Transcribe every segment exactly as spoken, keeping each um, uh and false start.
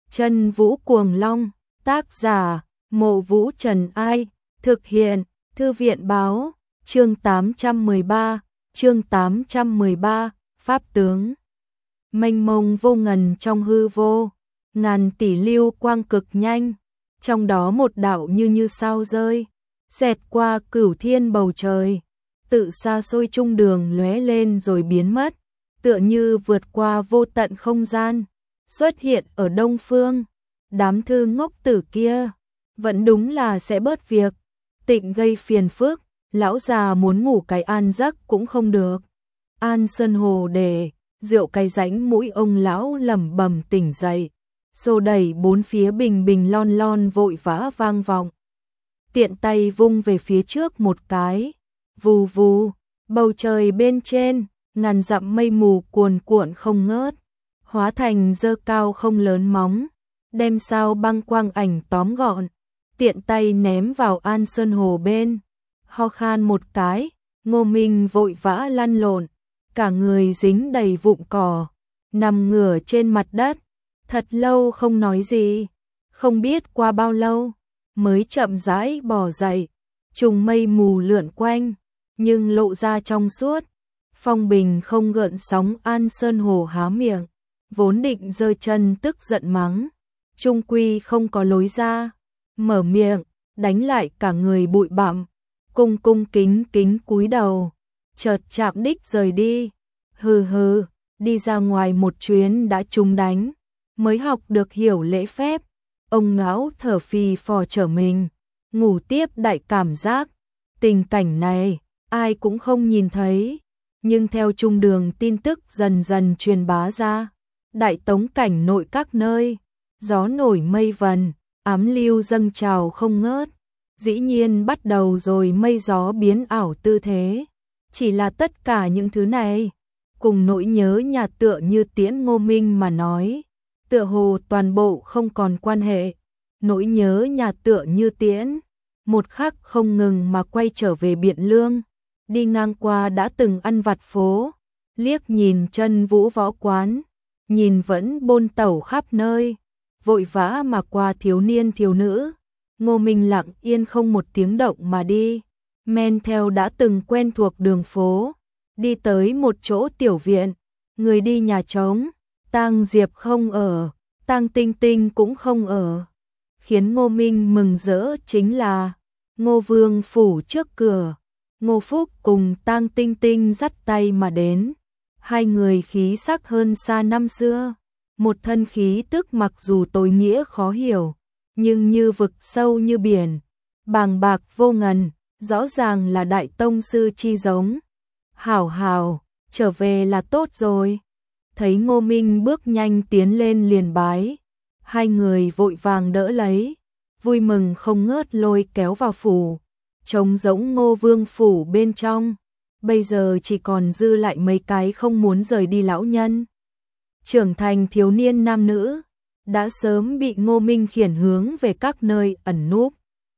Chân Vũ Cuồng Long, tác giả, Mộ Vũ Trần Ai, thực hiện, Thư viện Báo, chương tám trăm mười ba, chương tám trăm mười ba, Pháp tướng. Mênh mông vô ngần trong hư vô, ngàn tỷ lưu quang cực nhanh, trong đó một đạo như như sao rơi, xẹt qua cửu thiên bầu trời, tự xa xôi trung đường lóe lên rồi biến mất, tựa như vượt qua vô tận không gian, xuất hiện ở đông phương. Đám thư ngốc tử kia, vẫn đúng là sẽ bớt việc, tịnh gây phiền phức, lão già muốn ngủ cái an giấc cũng không được. An Sơn Hồ để, rượu cái rãnh mũi ông lão lẩm bẩm tỉnh dậy, xô đẩy bốn phía bình bình lon lon vội vã vang vọng. Tiện tay vung về phía trước một cái, vù vù, bầu trời bên trên, ngàn dặm mây mù cuồn cuộn không ngớt, hóa thành dơ cao không lớn móng, đem sao băng quang ảnh tóm gọn, tiện tay ném vào An Sơn Hồ bên. Ho khan một cái, Ngô Minh vội vã lăn lộn, cả người dính đầy vụn cỏ, nằm ngửa trên mặt đất, thật lâu không nói gì, không biết qua bao lâu, mới chậm rãi bò dậy, trùng mây mù lượn quanh, nhưng lộ ra trong suốt, phong bình không gợn sóng. An Sơn Hồ há miệng, vốn định giơ chân tức giận mắng, chung quy không có lối ra, mở miệng, đánh lại cả người bụi bặm, cung cung kính kính cúi đầu, chợt chạm đích rời đi. Hừ hừ, đi ra ngoài một chuyến đã trúng đánh, mới học được hiểu lễ phép. Ông lão thở phì phò trở mình, ngủ tiếp đại cảm giác. Tình cảnh này, ai cũng không nhìn thấy, nhưng theo trung đường tin tức dần dần truyền bá ra, đại tống cảnh nội các nơi, gió nổi mây vần, ám lưu dâng trào không ngớt, dĩ nhiên bắt đầu rồi mây gió biến ảo tư thế. Chỉ là tất cả những thứ này, cùng nỗi nhớ nhà tựa như tiễn Ngô Minh mà nói, tựa hồ toàn bộ không còn quan hệ. Nỗi nhớ nhà tựa như tiễn, một khắc không ngừng mà quay trở về Biện Lương, đi ngang qua đã từng ăn vặt phố, liếc nhìn Chân Vũ võ quán, nhìn vẫn bôn tẩu khắp nơi, vội vã mà qua thiếu niên thiếu nữ. Ngô Minh lặng yên không một tiếng động mà đi, men theo đã từng quen thuộc đường phố, đi tới một chỗ tiểu viện, người đi nhà trống, Tang Diệp không ở, Tang Tinh Tinh cũng không ở. Khiến Ngô Minh mừng rỡ chính là, Ngô Vương phủ trước cửa, Ngô Phúc cùng Tang Tinh Tinh dắt tay mà đến, hai người khí sắc hơn xa năm xưa, một thân khí tức mặc dù tối nghĩa khó hiểu, nhưng như vực sâu như biển, bàng bạc vô ngần, rõ ràng là đại tông sư chi giống. Hảo hảo, trở về là tốt rồi. Thấy Ngô Minh bước nhanh tiến lên liền bái, hai người vội vàng đỡ lấy, vui mừng không ngớt lôi kéo vào phủ, trống rỗng Ngô Vương phủ bên trong, bây giờ chỉ còn dư lại mấy cái không muốn rời đi lão nhân. Trưởng thành thiếu niên nam nữ, đã sớm bị Ngô Minh khiển hướng về các nơi ẩn núp,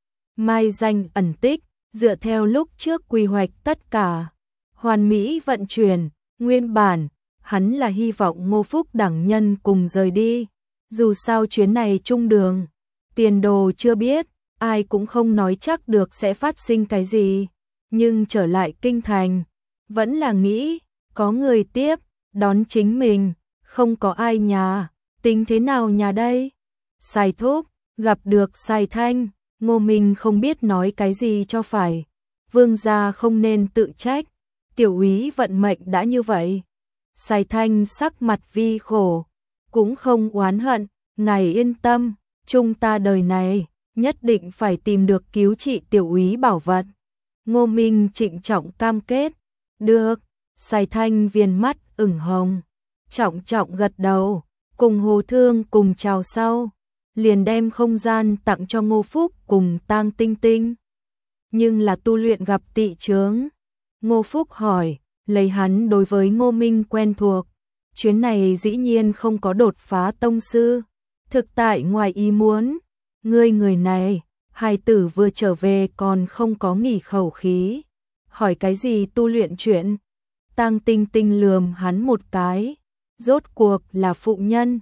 mai danh ẩn tích, dựa theo lúc trước quy hoạch tất cả, hoàn mỹ vận chuyển. Nguyên bản, hắn là hy vọng Ngô Phúc đẳng nhân cùng rời đi, dù sao chuyến này trung đường, tiền đồ chưa biết, ai cũng không nói chắc được sẽ phát sinh cái gì, nhưng trở lại kinh thành, vẫn là nghĩ, có người tiếp, đón chính mình, không có ai nhà, tính thế nào nhà đây? Sai Thúc, gặp được Sai Thanh, Ngô Minh không biết nói cái gì cho phải, vương gia không nên tự trách, tiểu úy vận mệnh đã như vậy. Sai Thanh sắc mặt vi khổ, cũng không oán hận, ngài yên tâm, chúng ta đời này, nhất định phải tìm được cứu trị tiểu úy bảo vật. Ngô Minh trịnh trọng cam kết, được. Sai Thanh viên mắt ửng hồng, trọng trọng gật đầu, cùng Hồ Thương cùng chào sau, liền đem không gian tặng cho Ngô Phúc cùng Tang Tinh Tinh. Nhưng là tu luyện gặp tị chướng. Ngô Phúc hỏi, lấy hắn đối với Ngô Minh quen thuộc, chuyến này dĩ nhiên không có đột phá tông sư, thực tại ngoài ý muốn. Ngươi người này, hài tử vừa trở về còn không có nghỉ khẩu khí, hỏi cái gì tu luyện chuyện? Tang Tinh Tinh lườm hắn một cái, rốt cuộc là phụ nhân,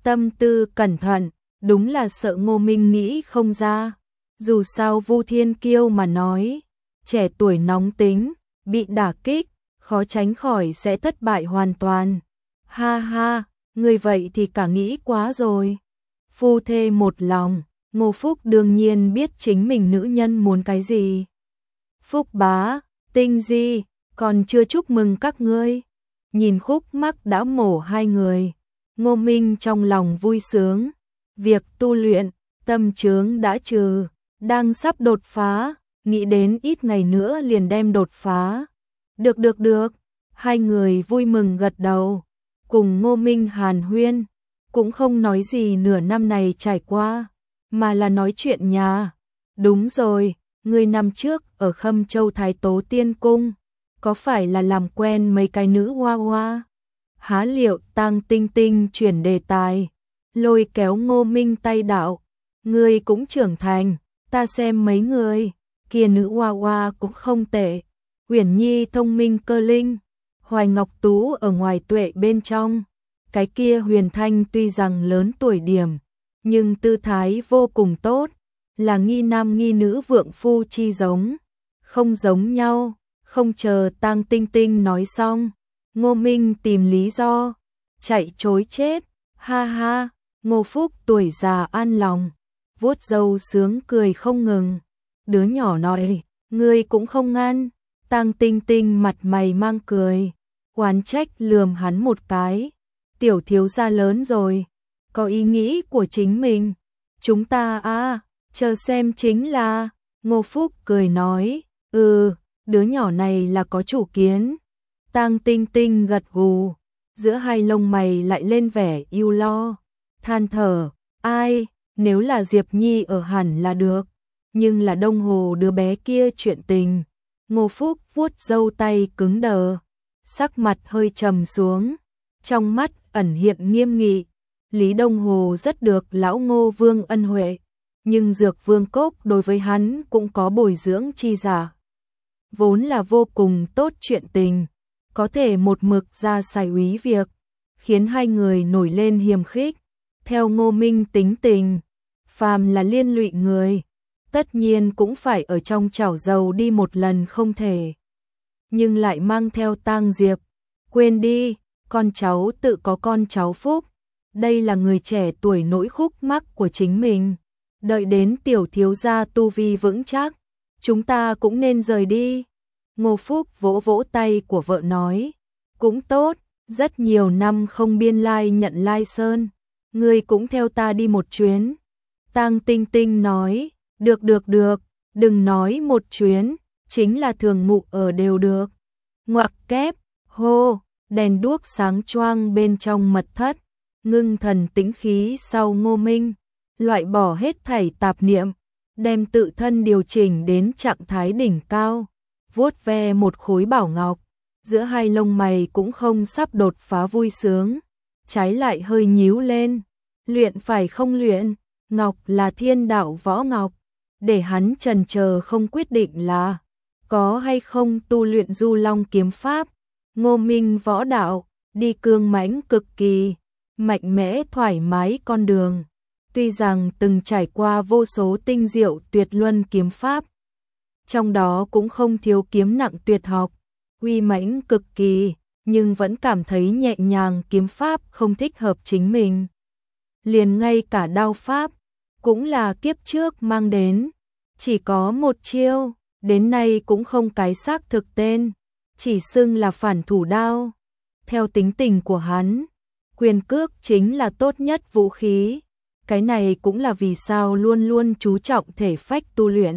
tâm tư cẩn thận, đúng là sợ Ngô Minh nghĩ không ra. Dù sao Vu Thiên Kiêu mà nói, trẻ tuổi nóng tính, bị đả kích, khó tránh khỏi sẽ thất bại hoàn toàn. Ha ha, người vậy thì cả nghĩ quá rồi. Phu thê một lòng, Ngô Phúc đương nhiên biết chính mình nữ nhân muốn cái gì. Phúc bá, Tinh Di, còn chưa chúc mừng các ngươi. Nhìn khúc mắc đã mổ hai người, Ngô Minh trong lòng vui sướng. Việc tu luyện, tâm chướng đã trừ, đang sắp đột phá, nghĩ đến ít ngày nữa liền đem đột phá. Được được được, hai người vui mừng gật đầu, cùng Ngô Minh hàn huyên, cũng không nói gì nửa năm này trải qua, mà là nói chuyện nhà. Đúng rồi, người năm trước ở Khâm Châu Thái Tố Tiên Cung, có phải là làm quen mấy cái nữ hoa hoa? Há liệu Tang Tinh Tinh chuyển đề tài, lôi kéo Ngô Minh tay đạo, người cũng trưởng thành, ta xem mấy người, kia nữ hoa hoa cũng không tệ. Uyển Nhi thông minh cơ linh, Hoài Ngọc Tú ở ngoài tuệ bên trong, cái kia Huyền Thanh tuy rằng lớn tuổi điểm, nhưng tư thái vô cùng tốt, là nghi nam nghi nữ vượng phu chi giống, không giống nhau. Không chờ Tang Tinh Tinh nói xong, Ngô Minh tìm lý do, chạy chối chết. Ha ha, Ngô Phúc tuổi già an lòng, vuốt râu sướng cười không ngừng. Đứa nhỏ nói, ngươi cũng không ngăn. Tang Tinh Tinh mặt mày mang cười, oán trách lườm hắn một cái. Tiểu thiếu gia lớn rồi, có ý nghĩ của chính mình. Chúng ta à, chờ xem chính là. Ngô Phúc cười nói, ừ, đứa nhỏ này là có chủ kiến. Tang Tinh Tinh gật gù, giữa hai lông mày lại lên vẻ ưu lo, than thở, ai, nếu là Diệp Nhi ở hẳn là được, nhưng là Đông Hồ đứa bé kia chuyện tình. Ngô Phúc vuốt râu tay cứng đờ, sắc mặt hơi trầm xuống, trong mắt ẩn hiện nghiêm nghị. Lý Đông Hồ rất được lão Ngô Vương ân huệ, nhưng Dược Vương Cốc đối với hắn cũng có bồi dưỡng chi giả, vốn là vô cùng tốt chuyện tình, có thể một mực ra sai úy việc, khiến hai người nổi lên hiềm khích. Theo Ngô Minh tính tình, phàm là liên lụy người, tất nhiên cũng phải ở trong chảo dầu đi một lần không thể. Nhưng lại mang theo Tang Diệp, quên đi, con cháu tự có con cháu phúc, đây là người trẻ tuổi nỗi khúc mắc của chính mình. Đợi đến tiểu thiếu gia tu vi vững chắc, chúng ta cũng nên rời đi. Ngô Phúc vỗ vỗ tay của vợ nói, cũng tốt, rất nhiều năm không biên lai nhận lai sơn, ngươi cũng theo ta đi một chuyến. Tang Tinh Tinh nói, được được được, đừng nói một chuyến, chính là thường ngụ ở đều được. Ngoặc kép, hô, đèn đuốc sáng choang bên trong mật thất, ngưng thần tĩnh khí sau Ngô Minh, loại bỏ hết thảy tạp niệm, đem tự thân điều chỉnh đến trạng thái đỉnh cao, vuốt ve một khối bảo ngọc, giữa hai lông mày cũng không sắp đột phá vui sướng, trái lại hơi nhíu lên. Luyện phải không luyện, ngọc là thiên đạo võ ngọc, để hắn chần chờ không quyết định là có hay không tu luyện Du Long kiếm pháp. Ngô Minh võ đạo, đi cương mãnh cực kỳ, mạnh mẽ thoải mái con đường. Tuy rằng từng trải qua vô số tinh diệu tuyệt luân kiếm pháp, trong đó cũng không thiếu kiếm nặng tuyệt học, uy mãnh cực kỳ, nhưng vẫn cảm thấy nhẹ nhàng kiếm pháp không thích hợp chính mình. Liền ngay cả đao pháp, cũng là kiếp trước mang đến, chỉ có một chiêu, đến nay cũng không cái xác thực tên, chỉ xưng là phản thủ đao. Theo tính tình của hắn, quyền cước chính là tốt nhất vũ khí, cái này cũng là vì sao luôn luôn chú trọng thể phách tu luyện.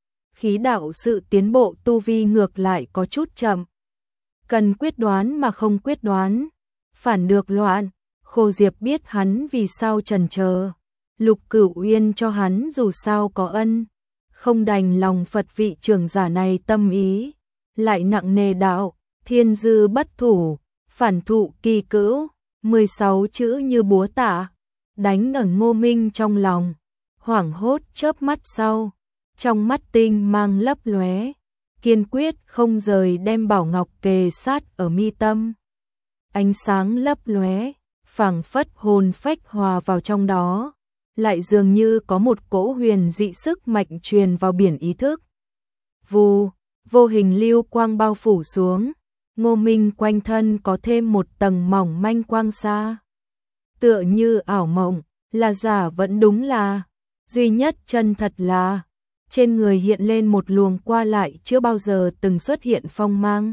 Khí đạo sự tiến bộ tu vi ngược lại có chút chậm, cần quyết đoán mà không quyết đoán, phản được loạn. Khô Diệp biết hắn vì sao chần chờ, Lục Cửu Uyên cho hắn dù sao có ân, không đành lòng Phật vị trưởng giả này tâm ý, lại nặng nề đạo, thiên dư bất thủ, phản thụ kỳ cữu, mười sáu chữ như búa tạ, đánh ở Ngô Minh trong lòng, hoảng hốt chớp mắt sau, trong mắt tinh mang lấp lóe, kiên quyết không rời đem bảo ngọc kề sát ở mi tâm. Ánh sáng lấp lóe, phảng phất hồn phách hòa vào trong đó, lại dường như có một cỗ huyền dị sức mạnh truyền vào biển ý thức. Vù, vô hình lưu quang bao phủ xuống, Ngô Minh quanh thân có thêm một tầng mỏng manh quang xa. Tựa như ảo mộng, là giả vẫn đúng là, duy nhất chân thật là, trên người hiện lên một luồng qua lại chưa bao giờ từng xuất hiện phong mang.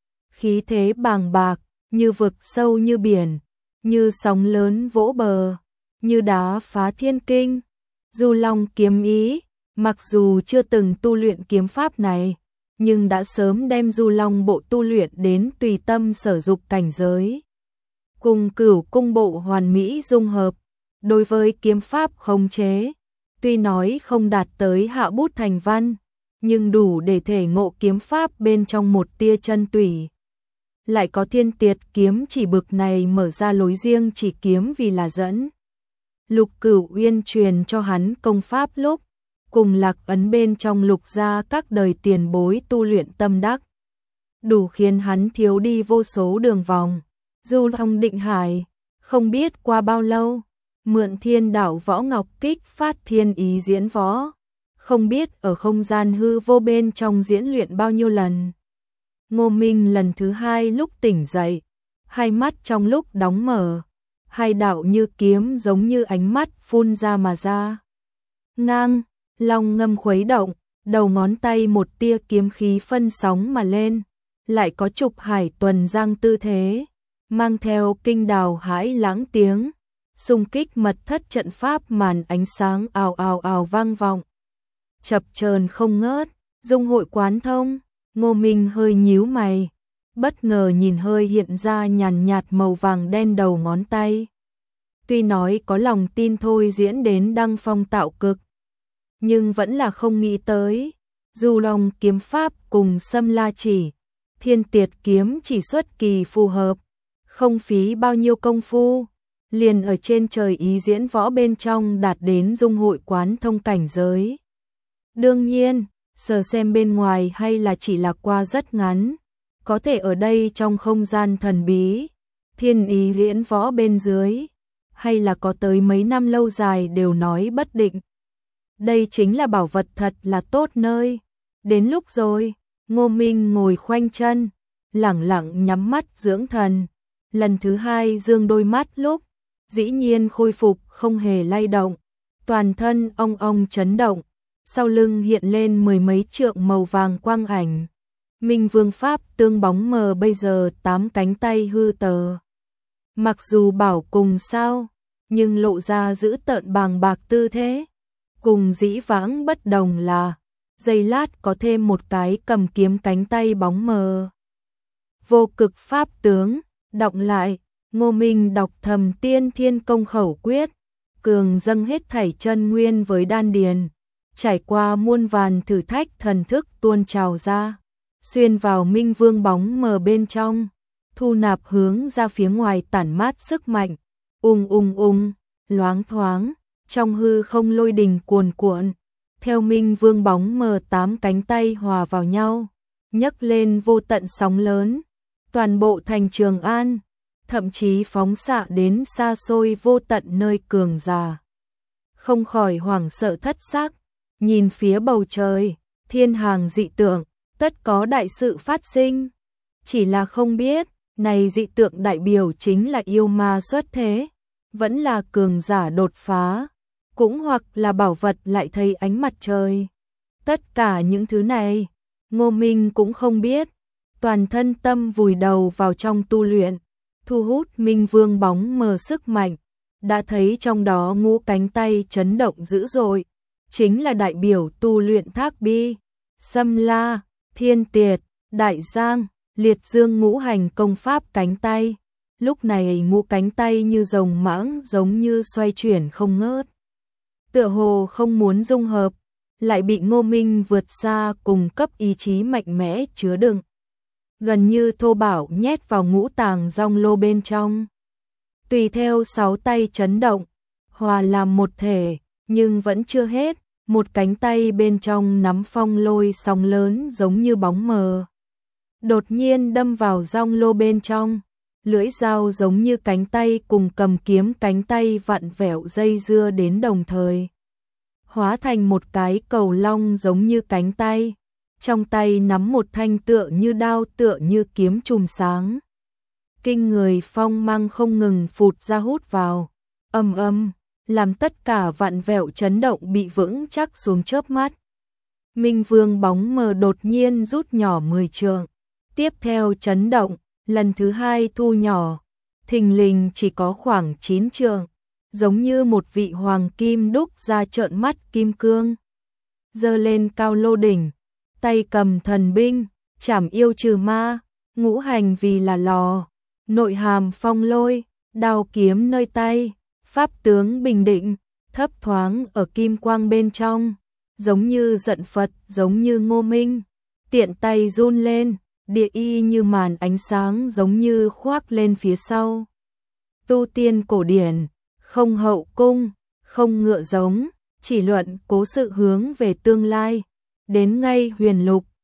Khí thế bàng bạc, như vực sâu như biển, như sóng lớn vỗ bờ, như đá phá thiên kinh. Du Long kiếm ý, mặc dù chưa từng tu luyện kiếm pháp này, nhưng đã sớm đem Du Long bộ tu luyện đến tùy tâm sở dục cảnh giới. Cùng Cửu cung bộ hoàn mỹ dung hợp, đối với kiếm pháp khống chế, tuy nói không đạt tới hạ bút thành văn, nhưng đủ để thể ngộ kiếm pháp bên trong một tia chân tủy. Lại có thiên tiệt kiếm chỉ bực này mở ra lối riêng chỉ kiếm vì là dẫn. Lục Cửu Uyên truyền cho hắn công pháp lúc, cùng lạc ấn bên trong lục gia các đời tiền bối tu luyện tâm đắc, đủ khiến hắn thiếu đi vô số đường vòng. Du Long định hải, không biết qua bao lâu, mượn thiên đạo võ ngọc kích phát thiên ý diễn võ, không biết ở không gian hư vô bên trong diễn luyện bao nhiêu lần. Ngô Minh lần thứ hai lúc tỉnh dậy, hai mắt trong lúc đóng mở, hai đạo như kiếm giống như ánh mắt phun ra mà ra. Ngang, long ngâm khuấy động, đầu ngón tay một tia kiếm khí phân sóng mà lên, lại có trục hải tuần giang tư thế, mang theo kinh đào hãi lãng tiếng, xung kích mật thất trận pháp màn ánh sáng ào ào ào vang vọng. Chập chờn không ngớt, dung hội quán thông. Ngô Minh hơi nhíu mày, bất ngờ nhìn hơi hiện ra nhàn nhạt màu vàng đen đầu ngón tay. Tuy nói có lòng tin thôi diễn đến đăng phong tạo cực, nhưng vẫn là không nghĩ tới, Du Long kiếm pháp cùng Sâm La chỉ, thiên tiệt kiếm chỉ xuất kỳ phù hợp, không phí bao nhiêu công phu, liền ở trên trời ý diễn võ bên trong đạt đến dung hội quán thông cảnh giới. Đương nhiên, sờ xem bên ngoài hay là chỉ là qua rất ngắn, có thể ở đây trong không gian thần bí, thiên ý diễn võ bên dưới, hay là có tới mấy năm lâu dài đều nói bất định. Đây chính là bảo vật thật là tốt nơi. Đến lúc rồi, Ngô Minh ngồi khoanh chân, lẳng lặng nhắm mắt dưỡng thần. Lần thứ hai dương đôi mắt lúc, dĩ nhiên khôi phục không hề lay động, toàn thân ong ong chấn động, sau lưng hiện lên mười mấy trượng màu vàng quang ảnh. Minh Vương Pháp tương bóng mờ bây giờ tám cánh tay hư tờ. Mặc dù bảo cùng sao, nhưng lộ ra giữ tợn bàng bạc tư thế. Cùng dĩ vãng bất đồng là, giây lát có thêm một cái cầm kiếm cánh tay bóng mờ. Vô cực Pháp tướng, đọc lại, Ngô Minh đọc thầm tiên thiên công khẩu quyết, cường dâng hết thảy chân nguyên với đan điền, trải qua muôn vàn thử thách thần thức tuôn trào ra, xuyên vào Minh Vương bóng mờ bên trong, thu nạp hướng ra phía ngoài tản mát sức mạnh, ung ung ung, loáng thoáng, trong hư không lôi đình cuồn cuộn, theo Minh Vương bóng mờ tám cánh tay hòa vào nhau, nhấc lên vô tận sóng lớn, toàn bộ thành Trường An, thậm chí phóng xạ đến xa xôi vô tận nơi cường giả. Không khỏi hoảng sợ thất sắc, nhìn phía bầu trời, thiên hàng dị tượng, tất có đại sự phát sinh. Chỉ là không biết, này dị tượng đại biểu chính là yêu ma xuất thế, vẫn là cường giả đột phá, cũng hoặc là bảo vật lại thấy ánh mặt trời. Tất cả những thứ này, Ngô Minh cũng không biết, toàn thân tâm vùi đầu vào trong tu luyện, thu hút Minh Vương bóng mờ sức mạnh, đã thấy trong đó ngũ cánh tay chấn động dữ dội, chính là đại biểu tu luyện Thác Bi, Sâm La, Thiên Tiệt, Đại Giang, Liệt Dương ngũ hành công pháp cánh tay. Lúc này ngũ cánh tay như rồng mãng giống như xoay chuyển không ngớt. Tựa hồ không muốn dung hợp, lại bị Ngô Minh vượt xa cùng cấp ý chí mạnh mẽ chứa đựng. Gần như thô bạo nhét vào ngũ tàng rong lô bên trong. Tùy theo sáu tay chấn động, hòa làm một thể, nhưng vẫn chưa hết, một cánh tay bên trong nắm phong lôi sóng lớn giống như bóng mờ. Đột nhiên đâm vào rong lô bên trong, lưỡi dao giống như cánh tay cùng cầm kiếm cánh tay vặn vẹo dây dưa đến đồng thời. Hóa thành một cái cầu long giống như cánh tay, trong tay nắm một thanh tựa như đao tựa như kiếm chùm sáng. Kinh người phong mang không ngừng phụt ra hút vào, ầm ầm, làm tất cả vặn vẹo chấn động bị vững chắc xuống chớp mắt. Minh Vương bóng mờ đột nhiên rút nhỏ mười trượng, tiếp theo chấn động, lần thứ hai thu nhỏ, thình lình chỉ có khoảng chín trượng, giống như một vị hoàng kim đúc ra trợn mắt kim cương. Giơ lên cao lô đỉnh, tay cầm thần binh, trảm yêu trừ ma, ngũ hành vì là lò, nội hàm phong lôi, đao kiếm nơi tay, pháp tướng bình định, thấp thoáng ở kim quang bên trong, giống như giận Phật, giống như Ngô Minh, tiện tay run lên, địa y như màn ánh sáng giống như khoác lên phía sau. Tu tiên cổ điển, không hậu cung, không ngựa giống, chỉ luận cố sự hướng về tương lai, đến ngay huyền lục,